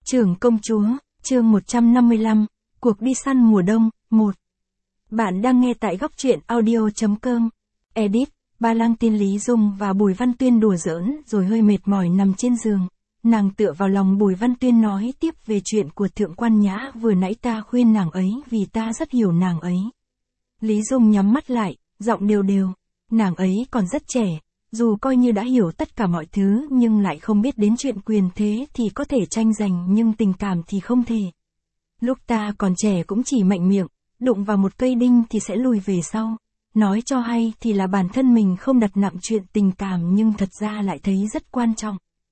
Trưởng công chúa, chương 155, cuộc đi săn mùa đông, 1. Bạn đang nghe tại góc truyện audio.com. Edit, Ba Lang Tiên Lý Dung và Bùi Văn Tuyên đùa giỡn rồi hơi mệt mỏi nằm trên giường. Nàng tựa vào lòng Bùi Văn Tuyên nói tiếp về chuyện của Thượng Quan Nhã vừa nãy ta khuyên nàng ấy vì ta rất hiểu nàng ấy. Lý Dung nhắm mắt lại, giọng đều đều. Nàng ấy còn rất trẻ, dù coi như đã hiểu tất cả mọi thứ nhưng lại không biết đến chuyện quyền thế thì có thể tranh giành nhưng tình cảm thì không thể. Lúc ta còn trẻ cũng chỉ mạnh miệng, đụng vào một cây đinh thì sẽ lùi về sau. Nói cho hay thì là bản thân mình không đặt nặng chuyện tình cảm nhưng thật ra lại thấy rất quan trọng.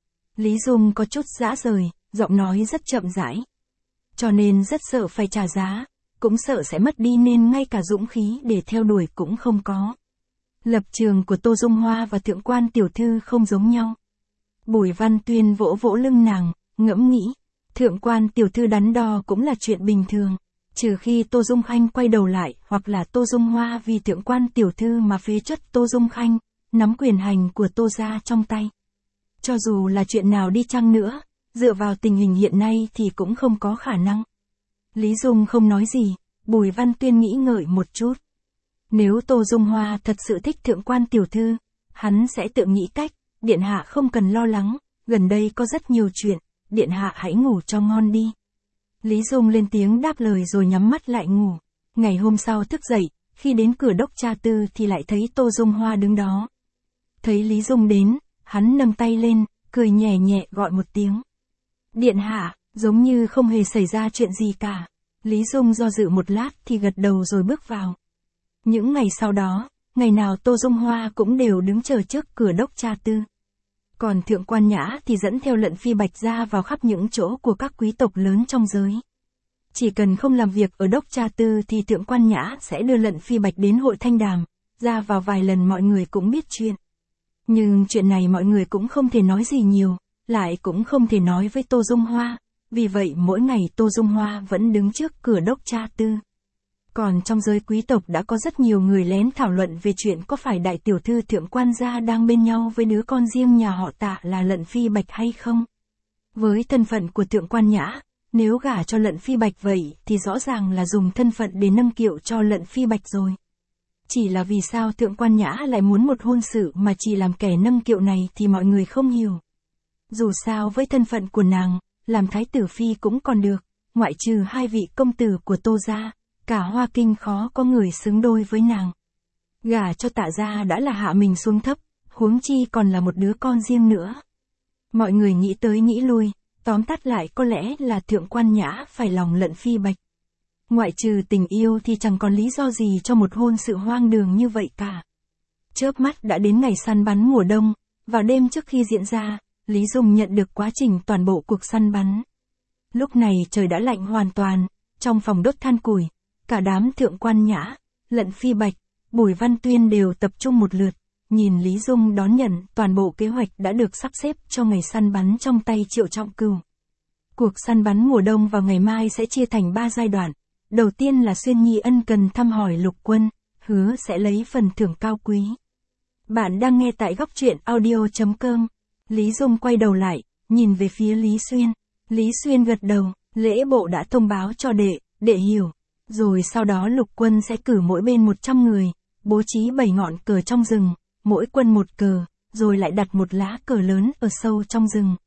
Lý Dung có chút dã rời, giọng nói rất chậm rãi. Cho nên rất sợ phải trả giá, cũng sợ sẽ mất đi nên ngay cả dũng khí để theo đuổi cũng không có. Lập trường của Tô Dung Hoa và Thượng Quan tiểu thư không giống nhau. Bùi Văn Tuyên vỗ vỗ lưng nàng, ngẫm nghĩ. Thượng Quan tiểu thư đắn đo cũng là chuyện bình thường. Trừ khi Tô Dung Khanh quay đầu lại hoặc là Tô Dung Hoa vì Thượng Quan tiểu thư mà phế truất Tô Dung Khanh, nắm quyền hành của Tô gia trong tay. Cho dù là chuyện nào đi chăng nữa, dựa vào tình hình hiện nay thì cũng không có khả năng. Lý Dung không nói gì, Bùi Văn Tuyên nghĩ ngợi một chút. Nếu Tô Dung Hoa thật sự thích Thượng Quan tiểu thư, hắn sẽ tự nghĩ cách, điện hạ không cần lo lắng, gần đây có rất nhiều chuyện, điện hạ hãy ngủ cho ngon đi. Lý Dung lên tiếng đáp lời rồi nhắm mắt lại ngủ. Ngày hôm sau thức dậy, khi đến cửa Đốc Cha Tư thì lại thấy Tô Dung Hoa đứng đó. Thấy Lý Dung đến, hắn nâng tay lên, cười nhẹ nhẹ gọi một tiếng. Điện hạ, giống như không hề xảy ra chuyện gì cả. Lý Dung do dự một lát thì gật đầu rồi bước vào. Những ngày sau đó, ngày nào Tô Dung Hoa cũng đều đứng chờ trước cửa Đốc Cha Tư. Còn Thượng Quan Nhã thì dẫn theo Lận Phi Bạch ra vào khắp những chỗ của các quý tộc lớn trong giới. Chỉ cần không làm việc ở Đốc Cha Tư thì Thượng Quan Nhã sẽ đưa Lận Phi Bạch đến hội thanh đàm, ra vào vài lần mọi người cũng biết chuyện. Nhưng chuyện này mọi người cũng không thể nói gì nhiều, lại cũng không thể nói với Tô Dung Hoa, vì vậy mỗi ngày Tô Dung Hoa vẫn đứng trước cửa Đốc Cha Tư. Còn trong giới quý tộc đã có rất nhiều người lén thảo luận về chuyện có phải đại tiểu thư Thượng Quan gia đang bên nhau với đứa con riêng nhà họ Tạ là Lận Phi Bạch hay không. Với thân phận của Thượng Quan Nhã, nếu gả cho Lận Phi Bạch vậy thì rõ ràng là dùng thân phận để nâng kiệu cho Lận Phi Bạch rồi. Chỉ là vì sao Thượng Quan Nhã lại muốn một hôn sự mà chỉ làm kẻ nâng kiệu này thì mọi người không hiểu. Dù sao với thân phận của nàng, làm thái tử phi cũng còn được, ngoại trừ hai vị công tử của Tô gia. Cả Hoa Kinh khó có người xứng đôi với nàng. Gả cho Tạ gia đã là hạ mình xuống thấp, huống chi còn là một đứa con riêng nữa. Mọi người nghĩ tới nghĩ lui, tóm tắt lại có lẽ là Thượng Quan Nhã phải lòng Lận Phi Bạch. Ngoại trừ tình yêu thì chẳng còn lý do gì cho một hôn sự hoang đường như vậy cả. Chớp mắt đã đến ngày săn bắn mùa đông, vào đêm trước khi diễn ra, Lý Dung nhận được quá trình toàn bộ cuộc săn bắn. Lúc này trời đã lạnh hoàn toàn, trong phòng đốt than củi. Cả đám Thượng Quan Nhã, Lận Phi Bạch, Bùi Văn Tuyên đều tập trung một lượt, nhìn Lý Dung đón nhận toàn bộ kế hoạch đã được sắp xếp cho ngày săn bắn trong tay Triệu Trọng Cửu. Cuộc săn bắn mùa đông vào ngày mai sẽ chia thành 3 giai đoạn. Đầu tiên là Xuyên Nhi ân cần thăm hỏi Lục Quân, hứa sẽ lấy phần thưởng cao quý. Bạn đang nghe tại góc truyện audio.com. Lý Dung quay đầu lại, nhìn về phía Lý Xuyên. Lý Xuyên gật đầu, lễ bộ đã thông báo cho đệ hiểu. Rồi sau đó Lục Quân sẽ cử mỗi bên 100 người, bố trí 7 ngọn cờ trong rừng, mỗi quân một cờ, rồi lại đặt một lá cờ lớn ở sâu trong rừng.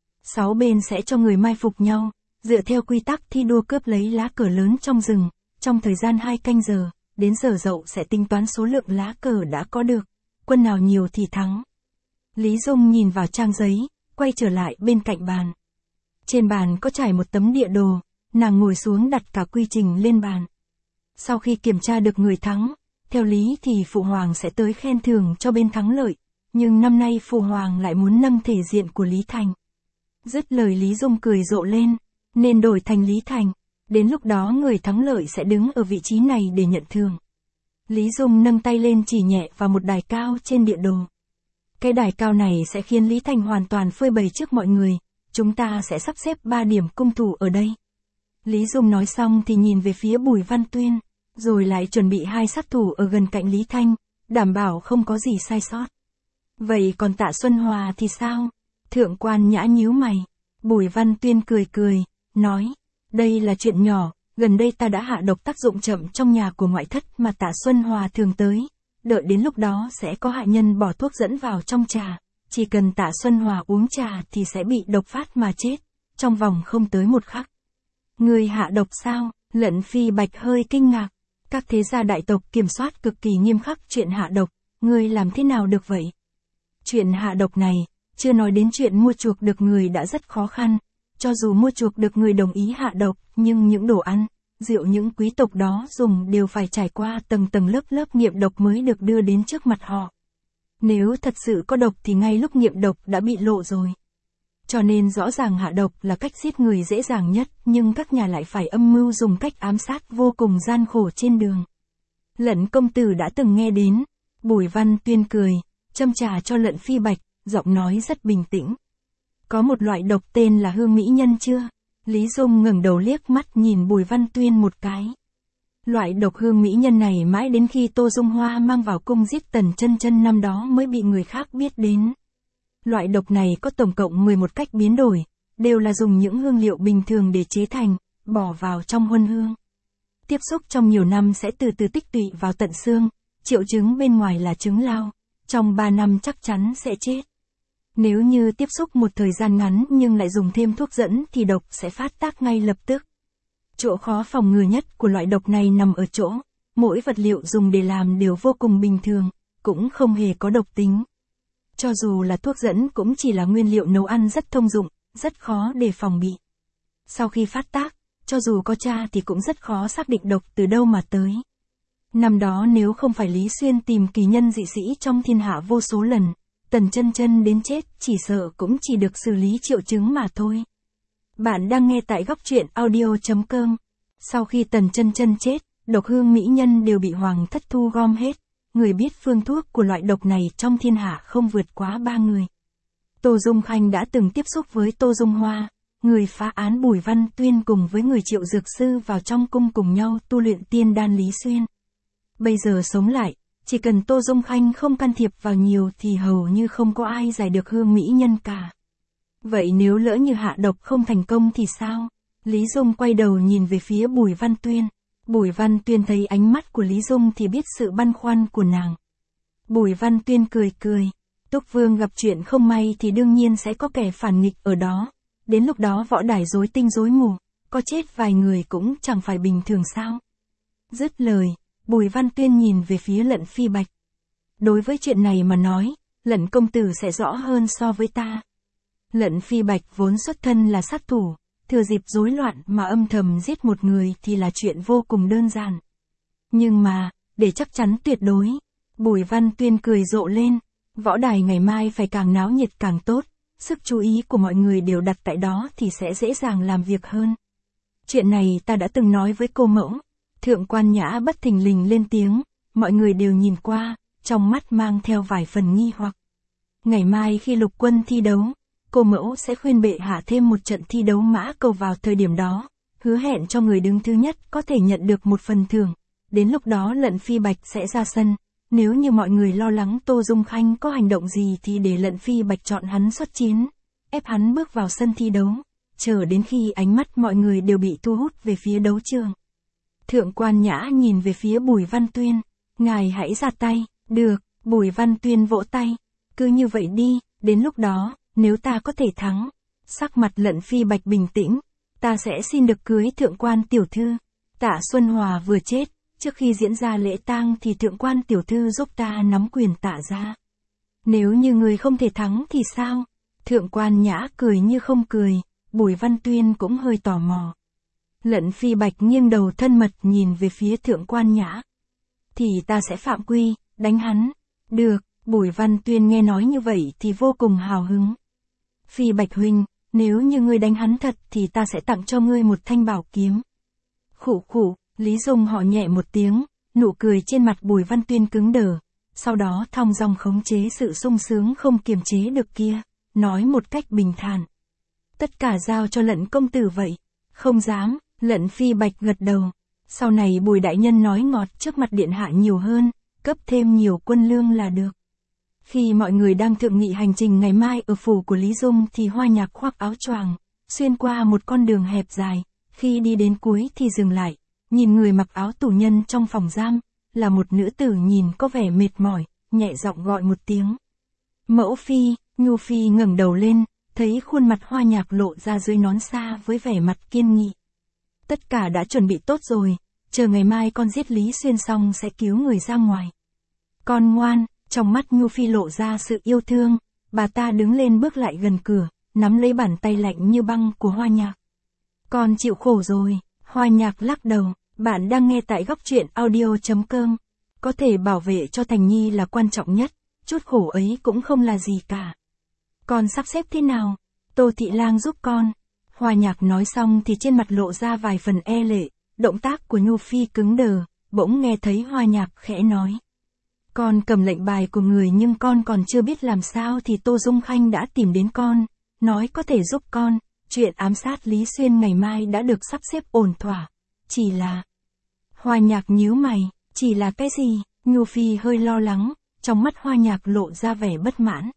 6 bên sẽ cho người mai phục nhau, dựa theo quy tắc thi đua cướp lấy lá cờ lớn trong rừng, trong thời gian 2 canh giờ, đến giờ dậu sẽ tính toán số lượng lá cờ đã có được, quân nào nhiều thì thắng. Lý Dung nhìn vào trang giấy, quay trở lại bên cạnh bàn. Trên bàn có trải một tấm địa đồ. Nàng ngồi xuống đặt cả quy trình lên bàn. Sau khi kiểm tra được người thắng, theo lý thì Phụ Hoàng sẽ tới khen thưởng cho bên thắng lợi, nhưng năm nay Phụ Hoàng lại muốn nâng thể diện của Lý Thành. Dứt lời Lý Dung cười rộ lên, nên đổi thành Lý Thành, đến lúc đó người thắng lợi sẽ đứng ở vị trí này để nhận thưởng. Lý Dung nâng tay lên chỉ nhẹ vào một đài cao trên địa đồ. Cái đài cao này sẽ khiến Lý Thành hoàn toàn phơi bày trước mọi người, chúng ta sẽ sắp xếp 3 điểm cung thủ ở đây. Lý Dung nói xong thì nhìn về phía Bùi Văn Tuyên, rồi lại chuẩn bị 2 sát thủ ở gần cạnh Lý Thanh, đảm bảo không có gì sai sót. Vậy còn Tạ Xuân Hòa thì sao? Thượng Quan Nhã nhíu mày. Bùi Văn Tuyên cười cười, nói, đây là chuyện nhỏ, gần đây ta đã hạ độc tác dụng chậm trong nhà của ngoại thất mà Tạ Xuân Hòa thường tới, đợi đến lúc đó sẽ có hạ nhân bỏ thuốc dẫn vào trong trà, chỉ cần Tạ Xuân Hòa uống trà thì sẽ bị độc phát mà chết, trong vòng không tới một khắc. Người hạ độc sao? Lận Phi Bạch hơi kinh ngạc, các thế gia đại tộc kiểm soát cực kỳ nghiêm khắc chuyện hạ độc, ngươi làm thế nào được vậy? Chuyện hạ độc này, chưa nói đến chuyện mua chuộc được người đã rất khó khăn, cho dù mua chuộc được người đồng ý hạ độc, nhưng những đồ ăn, rượu những quý tộc đó dùng đều phải trải qua tầng tầng lớp lớp nghiệm độc mới được đưa đến trước mặt họ. Nếu thật sự có độc thì ngay lúc nghiệm độc đã bị lộ rồi. Cho nên rõ ràng hạ độc là cách giết người dễ dàng nhất, nhưng các nhà lại phải âm mưu dùng cách ám sát vô cùng gian khổ trên đường. Lận công tử đã từng nghe đến. Bùi Văn Tuyên cười, châm trà cho Lận Phi Bạch, giọng nói rất bình tĩnh. Có một loại độc tên là hương mỹ nhân chưa? Lý Dung ngẩng đầu liếc mắt nhìn Bùi Văn Tuyên một cái. Loại độc hương mỹ nhân này mãi đến khi Tô Dung Hoa mang vào cung giết Tần Chân Chân năm đó mới bị người khác biết đến. Loại độc này có tổng cộng 11 cách biến đổi, đều là dùng những hương liệu bình thường để chế thành, bỏ vào trong huân hương. Tiếp xúc trong nhiều năm sẽ từ từ tích tụy vào tận xương, triệu chứng bên ngoài là chứng lao, trong 3 năm chắc chắn sẽ chết. Nếu như tiếp xúc một thời gian ngắn nhưng lại dùng thêm thuốc dẫn thì độc sẽ phát tác ngay lập tức. Chỗ khó phòng ngừa nhất của loại độc này nằm ở chỗ, mỗi vật liệu dùng để làm đều vô cùng bình thường, cũng không hề có độc tính. Cho dù là thuốc dẫn cũng chỉ là nguyên liệu nấu ăn rất thông dụng, rất khó để phòng bị. Sau khi phát tác, cho dù có tra thì cũng rất khó xác định độc từ đâu mà tới. Năm đó nếu không phải Lý Xuyên tìm kỳ nhân dị sĩ trong thiên hạ vô số lần, Tần Chân Chân đến chết chỉ sợ cũng chỉ được xử lý triệu chứng mà thôi. Bạn đang nghe tại góc truyện audio.com. Sau khi Tần Chân Chân chết, độc hương mỹ nhân đều bị Hoàng thất thu gom hết. Người biết phương thuốc của loại độc này trong thiên hạ không vượt quá 3 người. Tô Dung Khanh đã từng tiếp xúc với Tô Dung Hoa, người phá án Bùi Văn Tuyên cùng với người Triệu Dược Sư vào trong cung cùng nhau tu luyện tiên đan Lý Xuyên. Bây giờ sống lại, chỉ cần Tô Dung Khanh không can thiệp vào nhiều thì hầu như không có ai giải được hương mỹ nhân cả. Vậy nếu lỡ như hạ độc không thành công thì sao? Lý Dung quay đầu nhìn về phía Bùi Văn Tuyên. Bùi Văn Tuyên thấy ánh mắt của Lý Dung thì biết sự băn khoăn của nàng. Bùi Văn Tuyên cười cười. Túc Vương gặp chuyện không may thì đương nhiên sẽ có kẻ phản nghịch ở đó. Đến lúc đó võ đài rối tinh rối mù, có chết vài người cũng chẳng phải bình thường sao. Dứt lời, Bùi Văn Tuyên nhìn về phía Lận Phi Bạch. Đối với chuyện này mà nói, Lận công tử sẽ rõ hơn so với ta. Lận Phi Bạch vốn xuất thân là sát thủ, thừa dịp rối loạn mà âm thầm giết một người thì là chuyện vô cùng đơn giản. Nhưng mà, để chắc chắn tuyệt đối, Bùi Văn Tuyên cười rộ lên, võ đài ngày mai phải càng náo nhiệt càng tốt, sức chú ý của mọi người đều đặt tại đó thì sẽ dễ dàng làm việc hơn. Chuyện này ta đã từng nói với cô mẫu. Thượng Quan Nhã bất thình lình lên tiếng, mọi người đều nhìn qua, trong mắt mang theo vài phần nghi hoặc. Ngày mai khi lục quân thi đấu, cô mẫu sẽ khuyên bệ hạ thêm một trận thi đấu mã cầu vào thời điểm đó, hứa hẹn cho người đứng thứ nhất có thể nhận được một phần thưởng. Đến lúc đó Lận Phi Bạch sẽ ra sân, nếu như mọi người lo lắng Tô Dung Khanh có hành động gì thì để Lận Phi Bạch chọn hắn xuất chiến, ép hắn bước vào sân thi đấu, chờ đến khi ánh mắt mọi người đều bị thu hút về phía đấu trường. Thượng Quan Nhã nhìn về phía Bùi Văn Tuyên, ngài hãy ra tay. Được. Bùi Văn Tuyên vỗ tay, cứ như vậy đi, đến lúc đó, nếu ta có thể thắng, sắc mặt Lận Phi Bạch bình tĩnh, ta sẽ xin được cưới Thượng Quan tiểu thư. Tạ Xuân Hòa vừa chết, trước khi diễn ra lễ tang thì Thượng Quan tiểu thư giúp ta nắm quyền Tạ gia. Nếu như người không thể thắng thì sao? Thượng Quan Nhã cười như không cười, Bùi Văn Tuyên cũng hơi tò mò. Lận Phi Bạch nghiêng đầu thân mật nhìn về phía Thượng Quan Nhã. Thì ta sẽ phạm quy, đánh hắn. Được. Bùi Văn Tuyên nghe nói như vậy thì vô cùng hào hứng. Phi Bạch huynh, nếu như ngươi đánh hắn thật thì ta sẽ tặng cho ngươi một thanh bảo kiếm. Khụ khụ, Lý Dung họ nhẹ một tiếng, nụ cười trên mặt Bùi Văn Tuyên cứng đờ, sau đó thong dong khống chế sự sung sướng không kiềm chế được kia, nói một cách bình thản. Tất cả giao cho Lận công tử vậy. Không dám. Lận Phi Bạch gật đầu. Sau này Bùi đại nhân nói ngọt trước mặt điện hạ nhiều hơn, cấp thêm nhiều quân lương là được. Khi mọi người đang thượng nghị hành trình ngày mai ở phủ của Lý Dung thì Hoa Nhạc khoác áo choàng, xuyên qua một con đường hẹp dài, khi đi đến cuối thì dừng lại, nhìn người mặc áo tù nhân trong phòng giam, là một nữ tử nhìn có vẻ mệt mỏi, nhẹ giọng gọi một tiếng. Mẫu phi. Nhu Phi ngẩng đầu lên, thấy khuôn mặt Hoa Nhạc lộ ra dưới nón xa với vẻ mặt kiên nghị. Tất cả đã chuẩn bị tốt rồi, chờ ngày mai con giết Lý Xuyên xong sẽ cứu người ra ngoài. Con ngoan. Trong mắt Nhu Phi lộ ra sự yêu thương, bà ta đứng lên bước lại gần cửa, nắm lấy bàn tay lạnh như băng của Hoa Nhạc. Con chịu khổ rồi. Hoa Nhạc lắc đầu. Bạn đang nghe tại góc truyện audio.com. Có thể bảo vệ cho Thành Nhi là quan trọng nhất, chút khổ ấy cũng không là gì cả. Con sắp xếp thế nào? Tô Thị Lang giúp con. Hoa Nhạc nói xong thì trên mặt lộ ra vài phần e lệ, động tác của Nhu Phi cứng đờ, bỗng nghe thấy Hoa Nhạc khẽ nói. Con cầm lệnh bài của người nhưng con còn chưa biết làm sao thì Tô Dung Khanh đã tìm đến con, nói có thể giúp con, chuyện ám sát Lý Xuyên ngày mai đã được sắp xếp ổn thỏa, chỉ là... Hoa Nhạc nhíu mày, chỉ là cái gì? Nhu Phi hơi lo lắng, trong mắt Hoa Nhạc lộ ra vẻ bất mãn.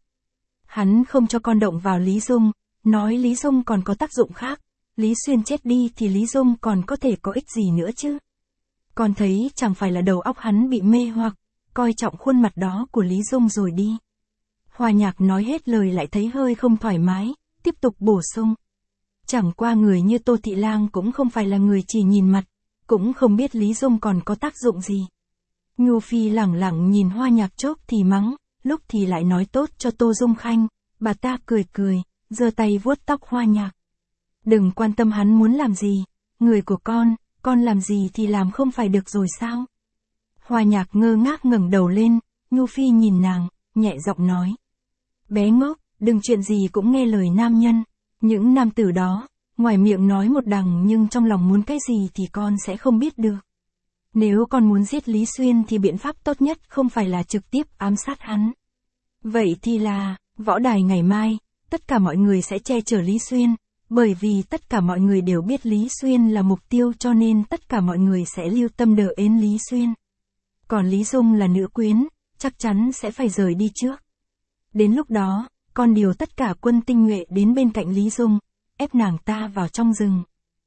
Hắn không cho con động vào Lý Dung, nói Lý Dung còn có tác dụng khác, Lý Xuyên chết đi thì Lý Dung còn có thể có ích gì nữa chứ? Con thấy chẳng phải là đầu óc hắn bị mê hoặc, coi trọng khuôn mặt đó của Lý Dung rồi đi. Hoa Nhạc nói hết lời lại thấy hơi không thoải mái, tiếp tục bổ sung. Chẳng qua người như Tô Thị Lang cũng không phải là người chỉ nhìn mặt, cũng không biết Lý Dung còn có tác dụng gì. Nhu Phi lẳng lặng nhìn Hoa Nhạc chốc thì mắng, lúc thì lại nói tốt cho Tô Dung Khanh, bà ta cười cười, giơ tay vuốt tóc Hoa Nhạc. Đừng quan tâm hắn muốn làm gì, người của con làm gì thì làm không phải được rồi sao? Hoa Nhạc ngơ ngác ngẩng đầu lên, Nhu Phi nhìn nàng, nhẹ giọng nói. Bé ngốc, đừng chuyện gì cũng nghe lời nam nhân, những nam tử đó, ngoài miệng nói một đằng nhưng trong lòng muốn cái gì thì con sẽ không biết được. Nếu con muốn giết Lý Xuyên thì biện pháp tốt nhất không phải là trực tiếp ám sát hắn. Vậy thì là, võ đài ngày mai, tất cả mọi người sẽ che chở Lý Xuyên, bởi vì tất cả mọi người đều biết Lý Xuyên là mục tiêu cho nên tất cả mọi người sẽ lưu tâm đỡ ến Lý Xuyên. Còn Lý Dung là nữ quyến, chắc chắn sẽ phải rời đi trước. Đến lúc đó, con điều tất cả quân tinh nhuệ đến bên cạnh Lý Dung, ép nàng ta vào trong rừng.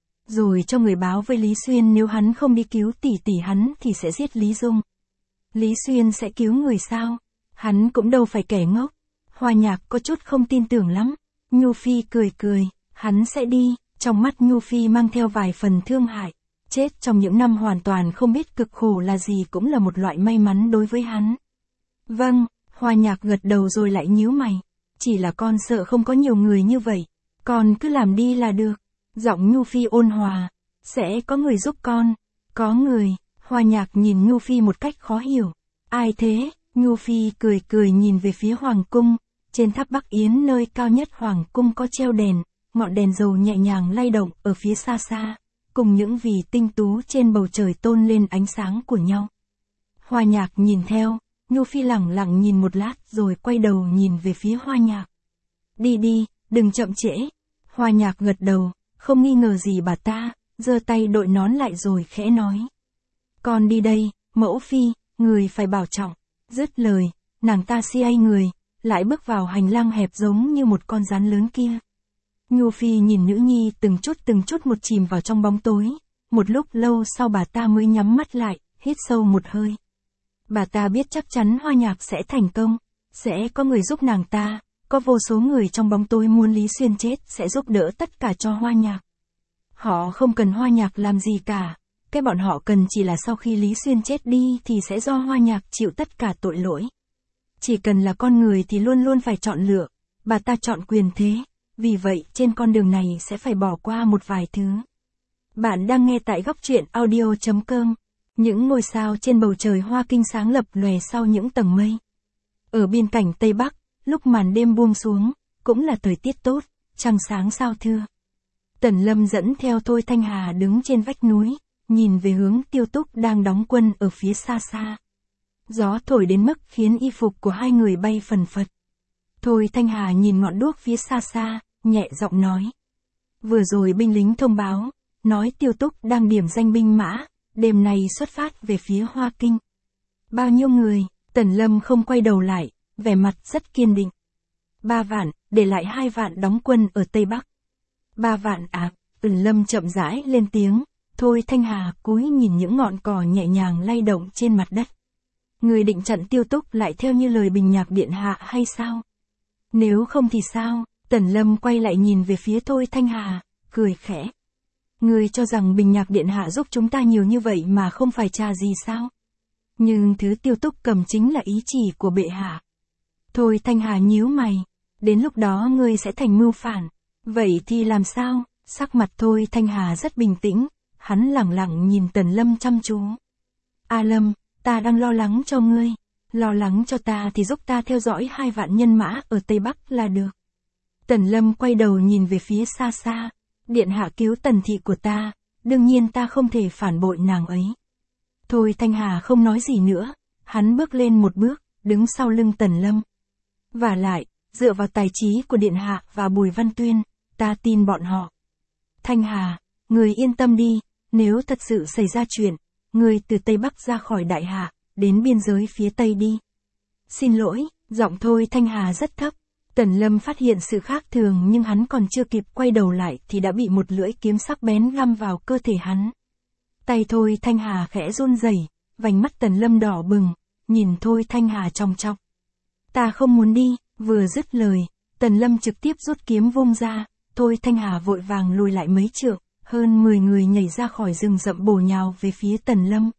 Rồi cho người báo với Lý Xuyên nếu hắn không đi cứu tỷ tỷ hắn thì sẽ giết Lý Dung. Lý Xuyên sẽ cứu người sao? Hắn cũng đâu phải kẻ ngốc. Hoa Nhạc có chút không tin tưởng lắm. Nhu Phi cười cười, hắn sẽ đi, trong mắt Nhu Phi mang theo vài phần thương hại. Chết trong những năm hoàn toàn không biết cực khổ là gì cũng là một loại may mắn đối với hắn. Vâng, Hoa Nhạc gật đầu rồi lại nhíu mày. Chỉ là con sợ không có nhiều người như vậy. Con cứ làm đi là được. Giọng Nhu Phi ôn hòa. Sẽ có người giúp con. Có người. Hoa Nhạc nhìn Nhu Phi một cách khó hiểu. Ai thế? Nhu Phi cười cười nhìn về phía Hoàng cung. Trên tháp Bắc Yến nơi cao nhất Hoàng cung có treo đèn. Ngọn đèn dầu nhẹ nhàng lay động ở phía xa xa. Cùng những vì tinh tú trên bầu trời tôn lên ánh sáng của nhau. Hoa Nhạc nhìn theo. Nhu Phi lẳng lặng nhìn một lát rồi quay đầu nhìn về phía Hoa Nhạc. Đi đi, đừng chậm trễ. Hoa Nhạc gật đầu, không nghi ngờ gì bà ta, giơ tay đội nón lại rồi khẽ nói. Con đi đây, mẫu phi, người phải bảo trọng. Dứt lời, nàng ta xoay người, lại bước vào hành lang hẹp giống như một con rắn lớn kia. Nhu Phi nhìn nữ nhi từng chút một chìm vào trong bóng tối. Một lúc lâu sau bà ta mới nhắm mắt lại, hít sâu một hơi. Bà ta biết chắc chắn Hoa Nhạc sẽ thành công, sẽ có người giúp nàng ta, có vô số người trong bóng tối muốn Lý Xuyên chết sẽ giúp đỡ tất cả cho Hoa Nhạc. Họ không cần Hoa Nhạc làm gì cả, cái bọn họ cần chỉ là sau khi Lý Xuyên chết đi thì sẽ do Hoa Nhạc chịu tất cả tội lỗi. Chỉ cần là con người thì luôn luôn phải chọn lựa, bà ta chọn quyền thế, vì vậy trên con đường này sẽ phải bỏ qua một vài thứ. Bạn đang nghe tại góc truyện audio.com. Những ngôi sao trên bầu trời Hoa Kinh sáng lập lòe sau những tầng mây. Ở biên cảnh Tây Bắc, lúc màn đêm buông xuống, cũng là thời tiết tốt, trăng sáng sao thưa. Tần Lâm dẫn theo Thôi Thanh Hà đứng trên vách núi, nhìn về hướng Tiêu Túc đang đóng quân ở phía xa xa. Gió thổi đến mức khiến y phục của hai người bay phần phật. Thôi Thanh Hà nhìn ngọn đuốc phía xa xa, nhẹ giọng nói. Vừa rồi binh lính thông báo, nói Tiêu Túc đang điểm danh binh mã, đêm nay xuất phát về phía Hoa Kinh. Bao nhiêu người? Tần Lâm không quay đầu lại, vẻ mặt rất kiên định. 3 vạn, để lại 2 vạn đóng quân ở Tây Bắc. 3 vạn ạ. Tần Lâm chậm rãi lên tiếng, Thôi Thanh Hà cúi nhìn những ngọn cỏ nhẹ nhàng lay động trên mặt đất. Người định chặn Tiêu Túc lại theo như lời Bình Nhạc điện hạ hay sao? Nếu không thì sao? Tần Lâm quay lại nhìn về phía Thôi Thanh Hà, cười khẽ. Người cho rằng Bình Nhạc điện hạ giúp chúng ta nhiều như vậy mà không phải trả gì sao? Nhưng thứ Tiêu Túc cầm chính là ý chỉ của bệ hạ. Thôi Thanh Hà nhíu mày, đến lúc đó ngươi sẽ thành mưu phản. Vậy thì làm sao? Sắc mặt Thôi Thanh Hà rất bình tĩnh, hắn lẳng lặng nhìn Tần Lâm chăm chú. A Lâm, ta đang lo lắng cho ngươi. Lo lắng cho ta thì giúp ta theo dõi 2 vạn nhân mã ở Tây Bắc là được. Tần Lâm quay đầu nhìn về phía xa xa. Điện hạ cứu Tần thị của ta, đương nhiên ta không thể phản bội nàng ấy. Thôi Thanh Hà không nói gì nữa, hắn bước lên một bước, đứng sau lưng Tần Lâm. Vả lại, dựa vào tài trí của điện hạ và Bùi Văn Tuyên, ta tin bọn họ. Thanh Hà, người yên tâm đi, nếu thật sự xảy ra chuyện, người từ Tây Bắc ra khỏi đại hạ, đến biên giới phía Tây đi. Xin lỗi, giọng Thôi Thanh Hà rất thấp. Tần Lâm phát hiện sự khác thường nhưng hắn còn chưa kịp quay đầu lại thì đã bị một lưỡi kiếm sắc bén găm vào cơ thể hắn. Tay Thôi Thanh Hà khẽ run rẩy, vành mắt Tần Lâm đỏ bừng, nhìn Thôi Thanh Hà chòng chọc. Ta không muốn đi, vừa dứt lời, Tần Lâm trực tiếp rút kiếm vung ra, Thôi Thanh Hà vội vàng lùi lại mấy trượng, hơn 10 người nhảy ra khỏi rừng rậm bổ nhào về phía Tần Lâm.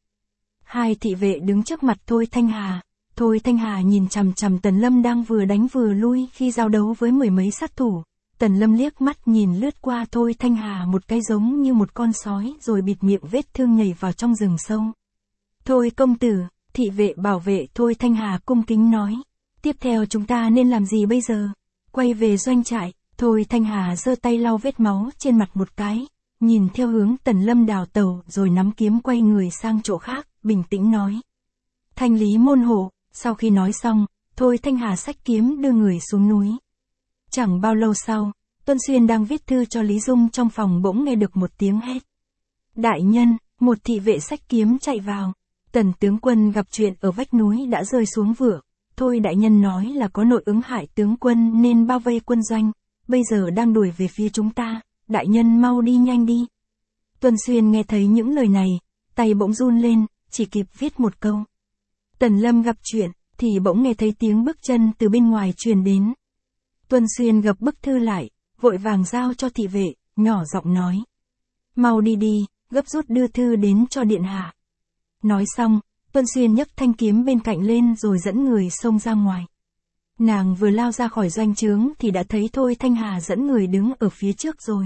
2 thị vệ đứng trước mặt Thôi Thanh Hà. Thôi Thanh Hà nhìn chằm chằm Tần Lâm đang vừa đánh vừa lui khi giao đấu với 10 mấy sát thủ. Tần Lâm liếc mắt nhìn lướt qua Thôi Thanh Hà một cái giống như một con sói rồi bịt miệng vết thương nhảy vào trong rừng sâu. Thôi công tử, thị vệ bảo vệ Thôi Thanh Hà cung kính nói. Tiếp theo chúng ta nên làm gì bây giờ? Quay về doanh trại. Thôi Thanh Hà giơ tay lau vết máu trên mặt một cái, nhìn theo hướng Tần Lâm đào tẩu rồi nắm kiếm quay người sang chỗ khác, bình tĩnh nói. Thanh lý môn hộ. Sau khi nói xong, Thôi Thanh Hà xách kiếm đưa người xuống núi. Chẳng bao lâu sau, Tuân Xuyên đang viết thư cho Lý Dung trong phòng bỗng nghe được một tiếng hét. Đại nhân, một thị vệ xách kiếm chạy vào. Tần tướng quân gặp chuyện ở vách núi đã rơi xuống vựa. Thôi đại nhân nói là có nội ứng hại tướng quân nên bao vây quân doanh. Bây giờ đang đuổi về phía chúng ta. Đại nhân mau đi nhanh đi. Tuân Xuyên nghe thấy những lời này, tay bỗng run lên, chỉ kịp viết một câu. Tần Lâm gặp chuyện, thì bỗng nghe thấy tiếng bước chân từ bên ngoài truyền đến. Tuân Xuyên gập bức thư lại, vội vàng giao cho thị vệ, nhỏ giọng nói. Mau đi đi, gấp rút đưa thư đến cho điện hạ. Nói xong, Tuân Xuyên nhấc thanh kiếm bên cạnh lên rồi dẫn người xông ra ngoài. Nàng vừa lao ra khỏi doanh trướng thì đã thấy Thôi Thanh Hà dẫn người đứng ở phía trước rồi.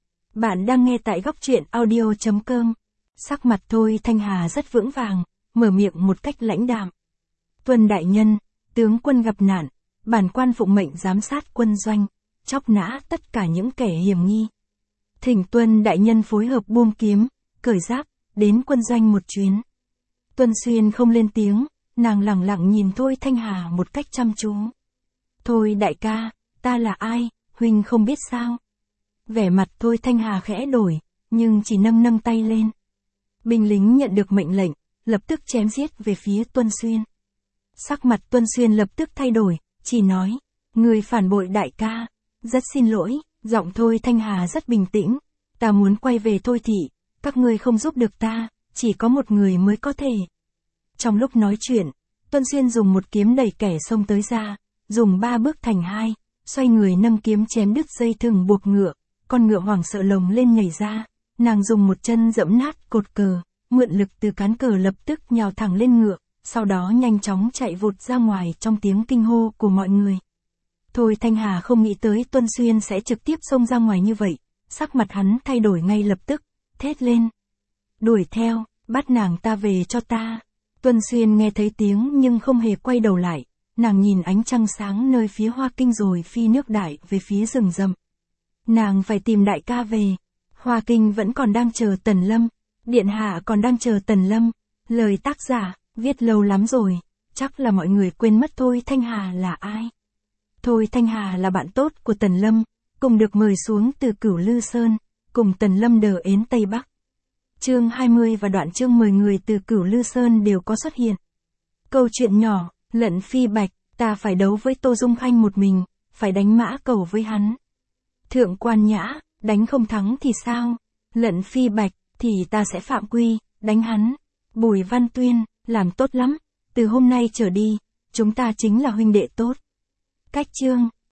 Bạn đang nghe tại góc truyện audio.com. Sắc mặt Thôi Thanh Hà rất vững vàng, mở miệng một cách lãnh đạm. Tuân đại nhân, tướng quân gặp nạn, bản quan phụng mệnh giám sát quân doanh, chóc nã tất cả những kẻ hiểm nghi. Thỉnh Tuân đại nhân phối hợp buông kiếm, cởi giáp, đến quân doanh một chuyến. Tuân Xuyên không lên tiếng, nàng lẳng lặng nhìn Thôi Thanh Hà một cách chăm chú. Thôi đại ca, ta là ai, huynh không biết sao? Vẻ mặt Thôi Thanh Hà khẽ đổi, nhưng chỉ nâng nâng tay lên. Binh lính nhận được mệnh lệnh, lập tức chém giết về phía Tuân Xuyên. Sắc mặt Tuân Xuyên lập tức thay đổi, chỉ nói, người phản bội đại ca, rất xin lỗi, giọng Thôi Thanh Hà rất bình tĩnh, ta muốn quay về Thôi thị, các ngươi không giúp được ta, chỉ có một người mới có thể. Trong lúc nói chuyện, Tuân Xuyên dùng một kiếm đẩy kẻ xông tới ra, dùng 3 bước thành 2, xoay người nâng kiếm chém đứt dây thừng buộc ngựa, con ngựa hoảng sợ lồng lên nhảy ra, nàng dùng một chân dẫm nát cột cờ, mượn lực từ cán cờ lập tức nhào thẳng lên ngựa, sau đó nhanh chóng chạy vụt ra ngoài trong tiếng kinh hô của mọi người. Thôi Thanh Hà không nghĩ tới Tuân Xuyên sẽ trực tiếp xông ra ngoài như vậy, sắc mặt hắn thay đổi ngay lập tức, thét lên. Đuổi theo, bắt nàng ta về cho ta. Tuân Xuyên nghe thấy tiếng nhưng không hề quay đầu lại, nàng nhìn ánh trăng sáng nơi phía Hoa Kinh rồi phi nước đại về phía rừng rậm. Nàng phải tìm đại ca về. Hoa Kinh vẫn còn đang chờ Tần Lâm, điện hạ còn đang chờ Tần Lâm. Lời tác giả, viết lâu lắm rồi, chắc là mọi người quên mất Thôi Thanh Hà là ai. Thôi Thanh Hà là bạn tốt của Tần Lâm, cùng được mời xuống từ Cửu Lư Sơn, cùng Tần Lâm đờ ến Tây Bắc. Chương 20 và đoạn chương 10 người từ Cửu Lư Sơn đều có xuất hiện. Câu chuyện nhỏ, Lận Phi Bạch, ta phải đấu với Tô Dung Khanh một mình, phải đánh Mã Cầu với hắn. Thượng Quan Nhã, đánh không thắng thì sao? Lận Phi Bạch, thì ta sẽ phạm quy, đánh hắn. Bùi Văn Tuyên, làm tốt lắm, từ hôm nay trở đi, chúng ta chính là huynh đệ tốt. Cách chương